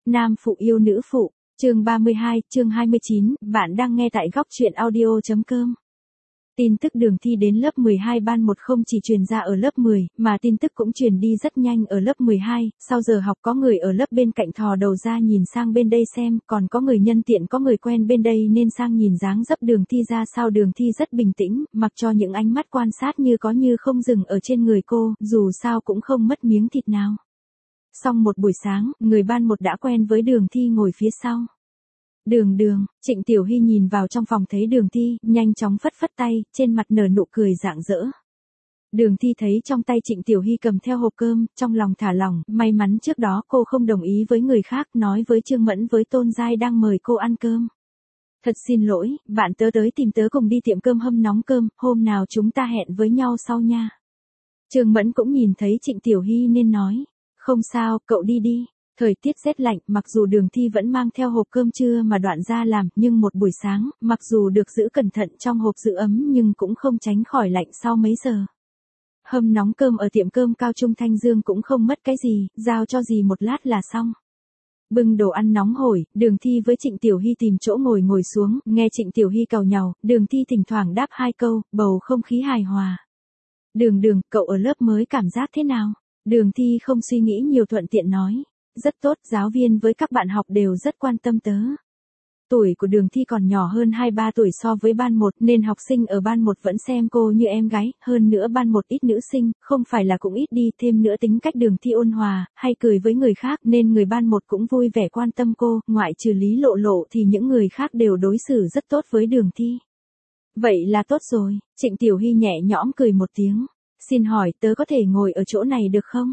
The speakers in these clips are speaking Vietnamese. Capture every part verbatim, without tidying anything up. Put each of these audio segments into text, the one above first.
Nam phụ yêu nữ phụ, chương ba mươi hai, chương hai mươi chín, bạn đang nghe tại góc truyện audio.com. Tin tức Đường Thi đến lớp mười hai ban một không chỉ truyền ra ở lớp mười, mà tin tức cũng truyền đi rất nhanh ở lớp mười hai, sau giờ học có người ở lớp bên cạnh thò đầu ra nhìn sang bên đây xem, còn có người nhân tiện có người quen bên đây nên sang nhìn dáng dấp Đường Thi ra sao. Đường Thi rất bình tĩnh, mặc cho những ánh mắt quan sát như có như không dừng ở trên người cô, dù sao cũng không mất miếng thịt nào. Xong một buổi sáng, người ban một đã quen với Đường Thi ngồi phía sau. Đường đường, Trịnh Tiểu Hy nhìn vào trong phòng thấy Đường Thi, nhanh chóng phất phất tay, trên mặt nở nụ cười rạng rỡ. Đường Thi thấy trong tay Trịnh Tiểu Hy cầm theo hộp cơm, trong lòng thả lỏng, may mắn trước đó cô không đồng ý với người khác, nói với Trương Mẫn với Tôn Giai đang mời cô ăn cơm. Thật xin lỗi, bạn tớ tới tìm tớ cùng đi tiệm cơm hâm nóng cơm, hôm nào chúng ta hẹn với nhau sau nha. Trương Mẫn cũng nhìn thấy Trịnh Tiểu Hy nên nói, không sao, cậu đi đi. Thời tiết rét lạnh, mặc dù Đường Thi vẫn mang theo hộp cơm trưa mà Đoạn ra làm, nhưng một buổi sáng, mặc dù được giữ cẩn thận trong hộp giữ ấm nhưng cũng không tránh khỏi lạnh sau mấy giờ. Hâm nóng cơm ở tiệm cơm Cao Trung Thanh Dương cũng không mất cái gì, giao cho dì một lát là xong. Bưng đồ ăn nóng hổi, Đường Thi với Trịnh Tiểu Hy tìm chỗ ngồi ngồi xuống, nghe Trịnh Tiểu Hy càu nhàu, Đường Thi thỉnh thoảng đáp hai câu, bầu không khí hài hòa. Đường đường, cậu ở lớp mới cảm giác thế nào? Đường Thi không suy nghĩ nhiều thuận tiện nói. Rất tốt, giáo viên với các bạn học đều rất quan tâm tớ. Tuổi của Đường Thi còn nhỏ hơn hai ba tuổi so với ban một nên học sinh ở ban một vẫn xem cô như em gái, hơn nữa ban một ít nữ sinh, không phải là cũng ít đi, thêm nữa tính cách Đường Thi ôn hòa, hay cười với người khác nên người ban một cũng vui vẻ quan tâm cô, ngoại trừ Lý Lộ Lộ thì những người khác đều đối xử rất tốt với Đường Thi. Vậy là tốt rồi, Trịnh Tiểu Hy nhẹ nhõm cười một tiếng, xin hỏi tớ có thể ngồi ở chỗ này được không?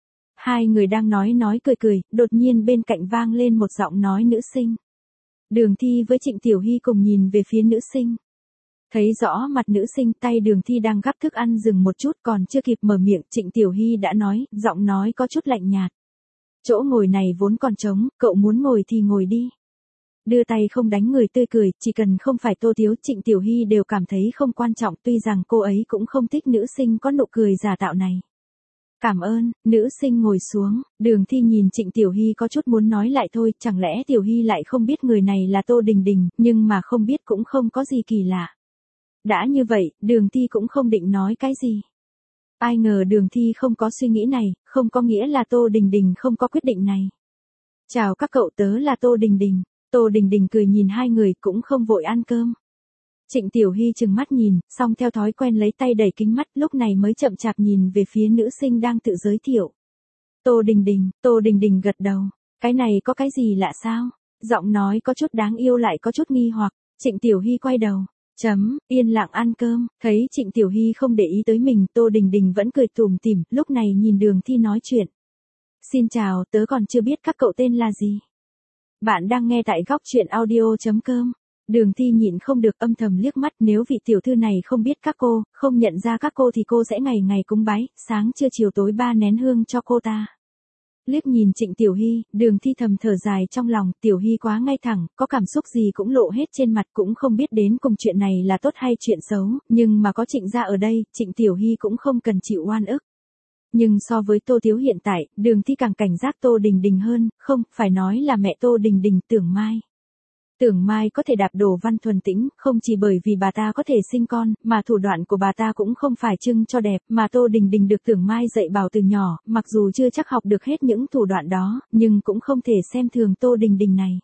Hai người đang nói nói cười cười, đột nhiên bên cạnh vang lên một giọng nói nữ sinh. Đường Thi với Trịnh Tiểu Hy cùng nhìn về phía nữ sinh. Thấy rõ mặt nữ sinh, tay Đường Thi đang gắp thức ăn dừng một chút, còn chưa kịp mở miệng, Trịnh Tiểu Hy đã nói, giọng nói có chút lạnh nhạt. Chỗ ngồi này vốn còn trống, cậu muốn ngồi thì ngồi đi. Đưa tay không đánh người tươi cười, chỉ cần không phải Tô Tiếu, Trịnh Tiểu Hy đều cảm thấy không quan trọng, tuy rằng cô ấy cũng không thích nữ sinh có nụ cười giả tạo này. Cảm ơn, nữ sinh ngồi xuống, Đường Thi nhìn Trịnh Tiểu Hy có chút muốn nói lại thôi, chẳng lẽ Tiểu Hy lại không biết người này là Tô Đình Đình, nhưng mà không biết cũng không có gì kỳ lạ. Đã như vậy, Đường Thi cũng không định nói cái gì. Ai ngờ Đường Thi không có suy nghĩ này, không có nghĩa là Tô Đình Đình không có quyết định này. Chào các cậu, tớ là Tô Đình Đình. Tô Đình Đình cười nhìn hai người cũng không vội ăn cơm. Trịnh Tiểu Hy chừng mắt nhìn, xong theo thói quen lấy tay đẩy kính mắt, lúc này mới chậm chạp nhìn về phía nữ sinh đang tự giới thiệu. Tô Đình Đình, Tô Đình Đình gật đầu, cái này có cái gì lạ sao? Giọng nói có chút đáng yêu lại có chút nghi hoặc, Trịnh Tiểu Hy quay đầu, chấm, yên lặng ăn cơm, thấy Trịnh Tiểu Hy không để ý tới mình, Tô Đình Đình vẫn cười tủm tỉm, lúc này nhìn Đường Thi nói chuyện. Xin chào, tớ còn chưa biết các cậu tên là gì. Bạn đang nghe tại góc truyện audio.com. Đường Thi nhịn không được âm thầm liếc mắt, nếu vị tiểu thư này không biết các cô, không nhận ra các cô thì cô sẽ ngày ngày cúng bái, sáng trưa chiều tối ba nén hương cho cô ta. Liếc nhìn Trịnh Tiểu Hy, Đường Thi thầm thở dài trong lòng, Tiểu Hy quá ngay thẳng, có cảm xúc gì cũng lộ hết trên mặt, cũng không biết đến cùng chuyện này là tốt hay chuyện xấu, nhưng mà có Trịnh gia ở đây, Trịnh Tiểu Hy cũng không cần chịu oan ức. Nhưng so với Tô Tiếu hiện tại, Đường Thi càng cảnh giác Tô Đình Đình hơn, không, phải nói là mẹ Tô Đình Đình, Tưởng Mai. Tưởng Mai có thể đạp đổ Văn Thuần Tĩnh, không chỉ bởi vì bà ta có thể sinh con, mà thủ đoạn của bà ta cũng không phải trưng cho đẹp, mà Tô Đình Đình được Tưởng Mai dạy bảo từ nhỏ, mặc dù chưa chắc học được hết những thủ đoạn đó, nhưng cũng không thể xem thường Tô Đình Đình này.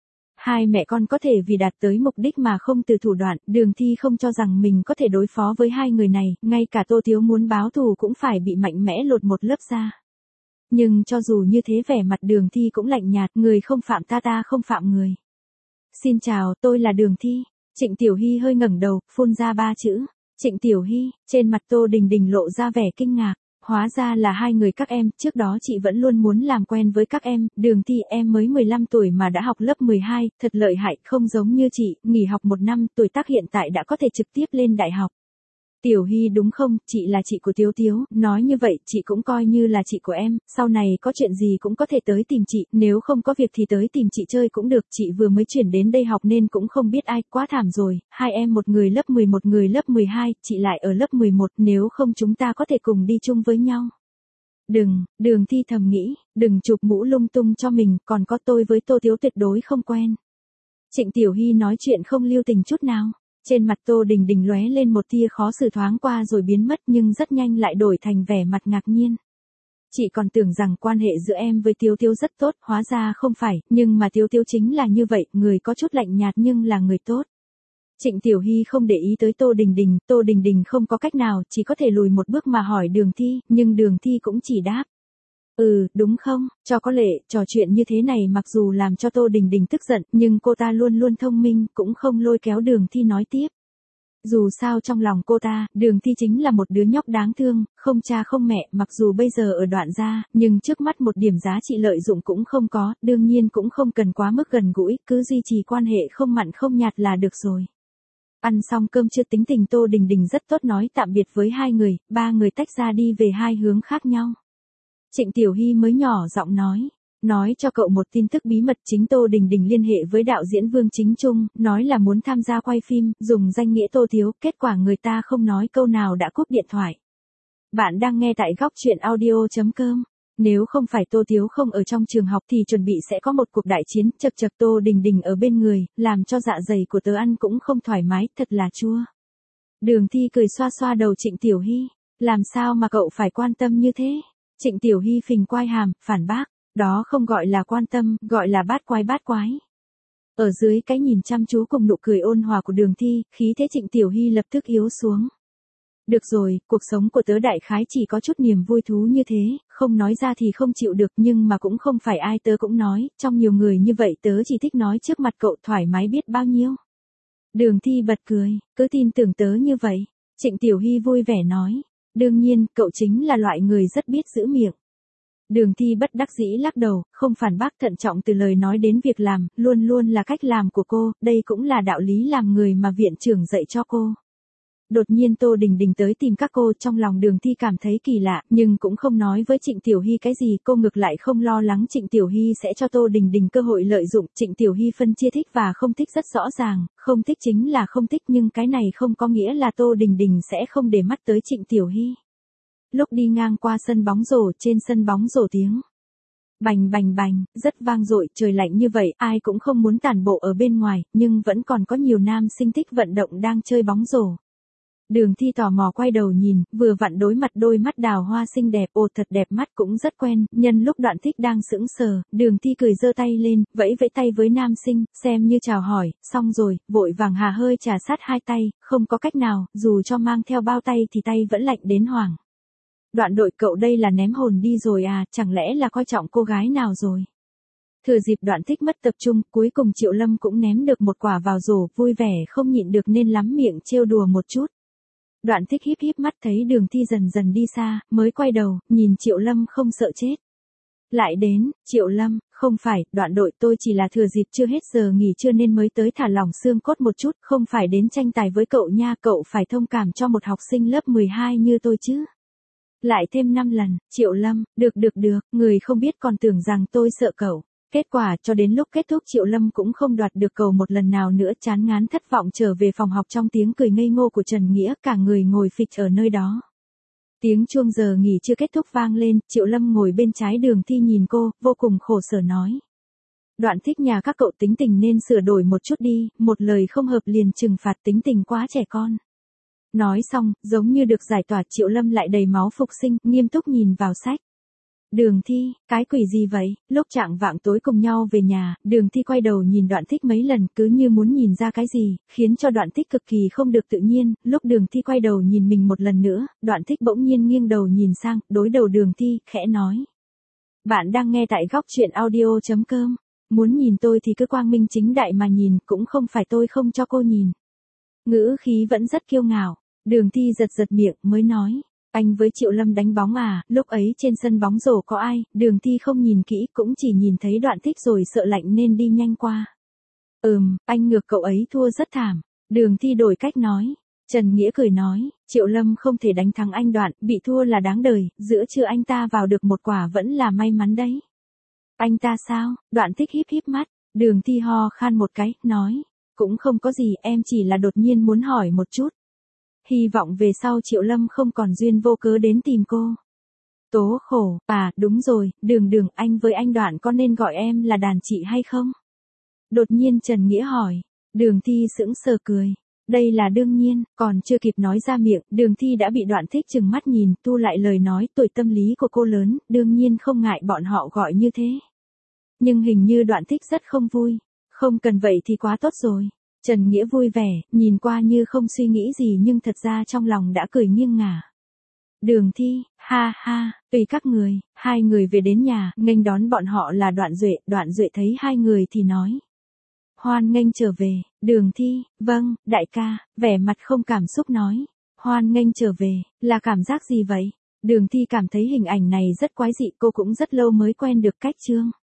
Hai mẹ con có thể vì đạt tới mục đích mà không từ thủ đoạn, Đường Thi không cho rằng mình có thể đối phó với hai người này, ngay cả Tô Tiếu muốn báo thù cũng phải bị mạnh mẽ lột một lớp da. Nhưng cho dù như thế vẻ mặt Đường Thi cũng lạnh nhạt, người không phạm ta ta không phạm người. Xin chào, tôi là Đường Thi. Trịnh Tiểu Hy hơi ngẩng đầu, phun ra ba chữ. Trịnh Tiểu Hy, trên mặt Tô Đình Đình lộ ra vẻ kinh ngạc. Hóa ra là hai người các em, trước đó chị vẫn luôn muốn làm quen với các em, Đường Thi em mới mười lăm tuổi mà đã học lớp mười hai, thật lợi hại, không giống như chị, nghỉ học một năm, tuổi tác hiện tại đã có thể trực tiếp lên đại học. Tiểu Hy đúng không, chị là chị của Tiếu Tiếu, nói như vậy chị cũng coi như là chị của em, sau này có chuyện gì cũng có thể tới tìm chị, nếu không có việc thì tới tìm chị chơi cũng được, chị vừa mới chuyển đến đây học nên cũng không biết ai, quá thảm rồi, hai em một người lớp mười một người lớp mười hai, chị lại ở lớp mười một, nếu không chúng ta có thể cùng đi chung với nhau. Đừng, Đường Thi thầm nghĩ, đừng chụp mũ lung tung cho mình, còn có tôi với Tô Tiếu tuyệt đối không quen. Trịnh Tiểu Hy nói chuyện không lưu tình chút nào. Trên mặt Tô Đình Đình lóe lên một tia khó xử thoáng qua rồi biến mất nhưng rất nhanh lại đổi thành vẻ mặt ngạc nhiên. Chị còn tưởng rằng quan hệ giữa em với Tiếu Tiếu rất tốt, hóa ra không phải, nhưng mà Tiếu Tiếu chính là như vậy, người có chút lạnh nhạt nhưng là người tốt. Trịnh Tiểu Hy không để ý tới Tô Đình Đình, Tô Đình Đình không có cách nào, chỉ có thể lùi một bước mà hỏi Đường Thi, nhưng Đường Thi cũng chỉ đáp. Ừ, đúng không, cho có lệ, trò chuyện như thế này mặc dù làm cho Tô Đình Đình tức giận, nhưng cô ta luôn luôn thông minh, cũng không lôi kéo Đường Thi nói tiếp. Dù sao trong lòng cô ta, Đường Thi chính là một đứa nhóc đáng thương, không cha không mẹ, mặc dù bây giờ ở đoạn gia, nhưng trước mắt một điểm giá trị lợi dụng cũng không có, đương nhiên cũng không cần quá mức gần gũi, cứ duy trì quan hệ không mặn không nhạt là được rồi. Ăn xong cơm chưa tính tình Tô Đình Đình rất tốt nói tạm biệt với hai người, ba người tách ra đi về hai hướng khác nhau. Trịnh Tiểu Hy mới nhỏ giọng nói, nói cho cậu một tin tức bí mật, chính Tô Đình Đình liên hệ với đạo diễn Vương Chính Trung, nói là muốn tham gia quay phim, dùng danh nghĩa Tô Thiếu, kết quả người ta không nói câu nào đã cúp điện thoại. Bạn đang nghe tại góc truyện audio.com. Nếu không phải Tô Thiếu không ở trong trường học thì chuẩn bị sẽ có một cuộc đại chiến, chật chật Tô Đình Đình ở bên người, làm cho dạ dày của tớ ăn cũng không thoải mái, thật là chua. Đường Thi cười xoa xoa đầu Trịnh Tiểu Hy, làm sao mà cậu phải quan tâm như thế? Trịnh Tiểu Hy phình quai hàm, phản bác, đó không gọi là quan tâm, gọi là bát quái bát quái. Ở dưới cái nhìn chăm chú cùng nụ cười ôn hòa của Đường Thi, khí thế Trịnh Tiểu Hy lập tức yếu xuống. Được rồi, cuộc sống của tớ đại khái chỉ có chút niềm vui thú như thế, không nói ra thì không chịu được nhưng mà cũng không phải ai tớ cũng nói, trong nhiều người như vậy tớ chỉ thích nói trước mặt cậu thoải mái biết bao nhiêu. Đường Thi bật cười, cứ tin tưởng tớ như vậy. Trịnh Tiểu Hy vui vẻ nói, đương nhiên, cậu chính là loại người rất biết giữ miệng. Đường Thi bất đắc dĩ lắc đầu, không phản bác, thận trọng từ lời nói đến việc làm, luôn luôn là cách làm của cô, đây cũng là đạo lý làm người mà viện trưởng dạy cho cô. Đột nhiên Tô Đình Đình tới tìm các cô, trong lòng Đường Thi cảm thấy kỳ lạ, nhưng cũng không nói với Trịnh Tiểu Hy cái gì, cô ngược lại không lo lắng Trịnh Tiểu Hy sẽ cho Tô Đình Đình cơ hội lợi dụng. Trịnh Tiểu Hy phân chia thích và không thích rất rõ ràng, không thích chính là không thích nhưng cái này không có nghĩa là Tô Đình Đình sẽ không để mắt tới Trịnh Tiểu Hy. Lúc đi ngang qua sân bóng rổ, trên sân bóng rổ tiếng bành bành bành, rất vang dội, trời lạnh như vậy, ai cũng không muốn tản bộ ở bên ngoài, nhưng vẫn còn có nhiều nam sinh thích vận động đang chơi bóng rổ. Đường Thi tò mò quay đầu nhìn, vừa vặn đối mặt đôi mắt đào hoa xinh đẹp, ồ thật đẹp mắt cũng rất quen, nhân lúc Đoạn Thích đang sững sờ, Đường Thi cười giơ tay lên, vẫy vẫy tay với nam sinh, xem như chào hỏi, xong rồi, vội vàng hà hơi trà sát hai tay, không có cách nào, dù cho mang theo bao tay thì tay vẫn lạnh đến hoảng. Đoạn Đội cậu đây là ném hồn đi rồi à, chẳng lẽ là coi trọng cô gái nào rồi? Thừa dịp Đoạn Thích mất tập trung, cuối cùng Triệu Lâm cũng ném được một quả vào rổ, vui vẻ không nhịn được nên lắm miệng trêu đùa một chút. Đoạn Thích híp híp mắt thấy Đường Thi dần dần đi xa, mới quay đầu, nhìn Triệu Lâm không sợ chết. Lại đến, Triệu Lâm, không phải, Đoạn Đội tôi chỉ là thừa dịp chưa hết giờ nghỉ trưa nên mới tới thả lỏng xương cốt một chút, không phải đến tranh tài với cậu nha, cậu phải thông cảm cho một học sinh lớp mười hai như tôi chứ. Lại thêm năm lần, Triệu Lâm, được được được, người không biết còn tưởng rằng tôi sợ cậu. Kết quả cho đến lúc kết thúc Triệu Lâm cũng không đoạt được cầu một lần nào nữa, chán ngán thất vọng trở về phòng học trong tiếng cười ngây ngô của Trần Nghĩa, cả người ngồi phịch ở nơi đó. Tiếng chuông giờ nghỉ chưa kết thúc vang lên, Triệu Lâm ngồi bên trái Đường Thi nhìn cô, vô cùng khổ sở nói. Đoạn Thích nhà các cậu tính tình nên sửa đổi một chút đi, một lời không hợp liền trừng phạt, tính tình quá trẻ con. Nói xong, giống như được giải tỏa, Triệu Lâm lại đầy máu phục sinh, nghiêm túc nhìn vào sách. Đường Thi, cái quỷ gì vậy? Lúc chạng vạng tối cùng nhau về nhà, Đường Thi quay đầu nhìn Đoạn Thích mấy lần, cứ như muốn nhìn ra cái gì, khiến cho Đoạn Thích cực kỳ không được tự nhiên. Lúc Đường Thi quay đầu nhìn mình một lần nữa, Đoạn Thích bỗng nhiên nghiêng đầu nhìn sang, đối đầu Đường Thi, khẽ nói. Bạn đang nghe tại góc truyện audio.com. Muốn nhìn tôi thì cứ quang minh chính đại mà nhìn, cũng không phải tôi không cho cô nhìn. Ngữ khí vẫn rất kiêu ngạo. Đường Thi giật giật miệng mới nói. Anh với Triệu Lâm đánh bóng à, lúc ấy trên sân bóng rổ có ai, Đường Thi không nhìn kỹ, cũng chỉ nhìn thấy Đoạn Thích rồi sợ lạnh nên đi nhanh qua. Ừm, anh ngược cậu ấy thua rất thảm. Đường Thi đổi cách nói. Trần Nghĩa cười nói, Triệu Lâm không thể đánh thắng anh Đoạn, bị thua là đáng đời, giữa trưa anh ta vào được một quả vẫn là may mắn đấy. Anh ta sao? Đoạn Thích híp híp mắt, Đường Thi ho khan một cái, nói, cũng không có gì, em chỉ là đột nhiên muốn hỏi một chút. Hy vọng về sau Triệu Lâm không còn duyên vô cớ đến tìm cô. Tố khổ, à, đúng rồi, Đường Đường, anh với anh Đoạn có nên gọi em là đàn chị hay không? Đột nhiên Trần Nghĩa hỏi. Đường Thi sững sờ cười. Đây là đương nhiên, còn chưa kịp nói ra miệng, Đường Thi đã bị Đoạn Thích chừng mắt nhìn, tu lại lời nói, tuổi tâm lý của cô lớn, đương nhiên không ngại bọn họ gọi như thế. Nhưng hình như Đoạn Thích rất không vui. Không cần vậy thì quá tốt rồi. Trần Nghĩa vui vẻ, nhìn qua như không suy nghĩ gì nhưng thật ra trong lòng đã cười nghiêng ngả. Đường Thi, ha ha, tùy các người, hai người về đến nhà, nghênh đón bọn họ là Đoạn Duệ, Đoạn Duệ thấy hai người thì nói. Hoan nghênh trở về, Đường Thi, vâng, đại ca, vẻ mặt không cảm xúc nói. Hoan nghênh trở về, là cảm giác gì vậy? Đường Thi cảm thấy hình ảnh này rất quái dị, cô cũng rất lâu mới quen được cách Trương